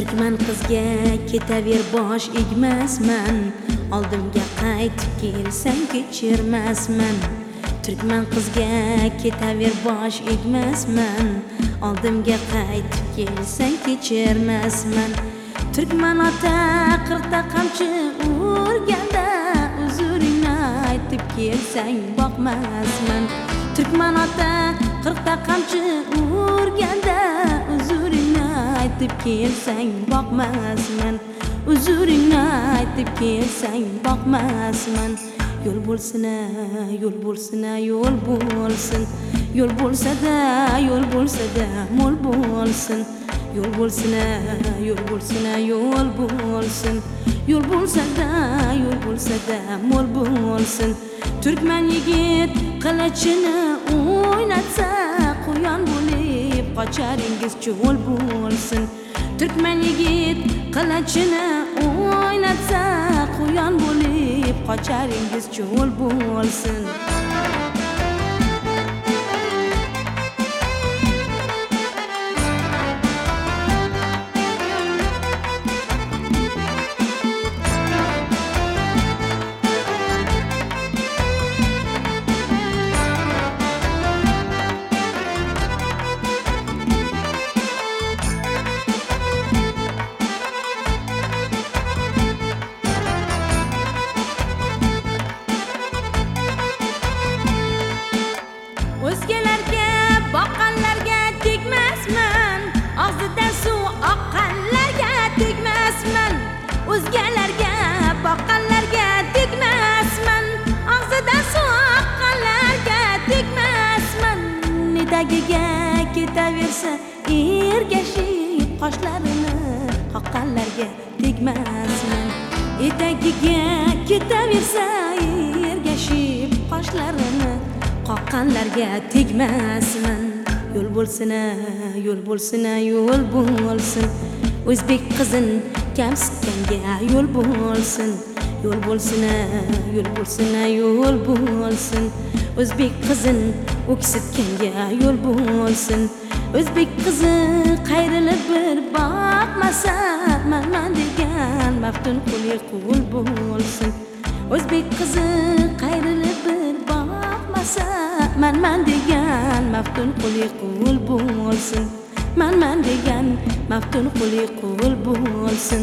Turkman qizga ketaver bosh egmasman, oldimga qaytib kelsang kechirmasman. Turkman qizga ketaver bosh egmasman, oldimga qaytib kelsang kechirmasman. Turkman ota 40 ta qamchi urganda, uzuringni aytib kelsang boqmasman. Turkman ota 40 ta qamchi urganda, uzuringni aytib kelsang boqmasman. Uzuringni aytib kelsang boqmasman. Yo'l bo'lsin, yo'l bo'lsin, yo'l bo'lsin. Yo'l bo'lsa-da, yo'l bo'lsa-da mo'l bo'lsin. Yo'l bo'lsin, yo'l bo'lsin, yo'l bo'lsin. Yo'l bo'lsa-da, yo'l bo'lsa-da mo'l bo'lsin. Turkman yigit qilichini o'ynatsa, quyon bo'lib qocharingiz cho'l bo'lsin. Turkman yigit qilichini o'ynatsa, quyon bo'lib qocharingiz cho'l bo'lsin. O'zgalarga boqqanlarga tegmasman, og'zidan suv oqqanlarga tegmasman. O'zgalarga boqqanlarga tegmasman, og'zidan suv oqqanlarga tegmasman. Nidagiga ketaversa ergashib, qoshlarini qoqqanlarga tegmasman. Etagiga ketaversa ergashib, qoshlarini qoqqanlarga tegmasman. Yo'l bo'lsin, yo'l bo'lsin, yo'l bo'lsin. O'zbek qizin kamsitganga yo'l bo'lsin. Yo'l bo'lsin, yo'l bo'lsin, yo'l bo'lsin. O'zbek qizin o'ksitganga yo'l bo'lsin. O'zbek qizi qayrilib bir boqmasa, man degan maftun quli qul bo'lsin. O'zbek qizi qayrilib bir boqmasa, man degan maftun quli qul bo'lsin. Man degan maftun quli qul bo'lsin.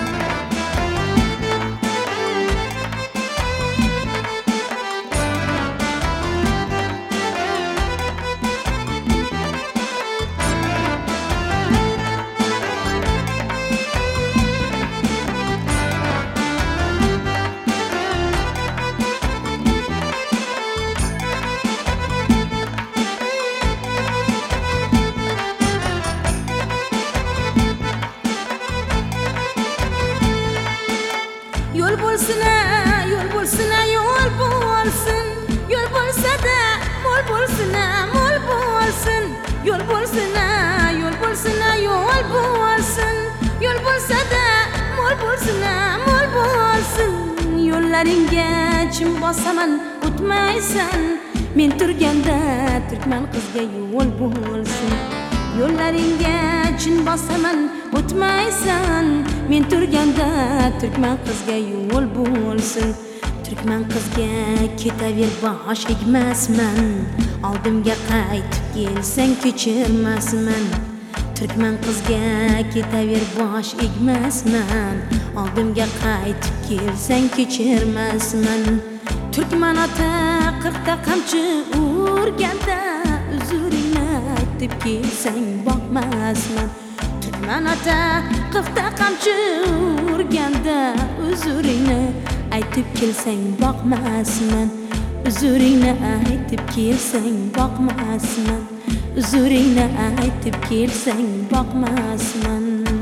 Yo'l bo'lsin, yo'l bo'lsin, yo'l bo'lsin. Yo'l bo'lsa-da, mo'l bo'lsin, mo'l bo'lsin. Yo'l bo'lsin, yo'l bo'lsin, yo'l bo'lsin. Yo'l bo'lsa-da, mo'l bo'lsin, mo'l bo'lsin. Yo'llaringga chim bosaman, o'tmaysan. Men turganda turkman qizga yo'l bo'lsin. Yo'llaringga chin bosaman, o'tmaysan. Men turganda turkman qizga yo'l bo'lsin. Turkman qizga ketaver bosh egmasman, oldimga qaytib kelsang kechirmasman. Turkman qizga ketaver bosh egmasman, oldimga qaytib kelsang kechirmasman. Turkman ota 40 ta qamchi urganda, uzuringni aytib kelsang boqmasman. Turkman ota 40 ta qamchi urganda, uzuringni aytib kelsang boqmasman. Uzuringni aytib kelsang boqmasman. Uzuringni aytib kelsang boqmasman.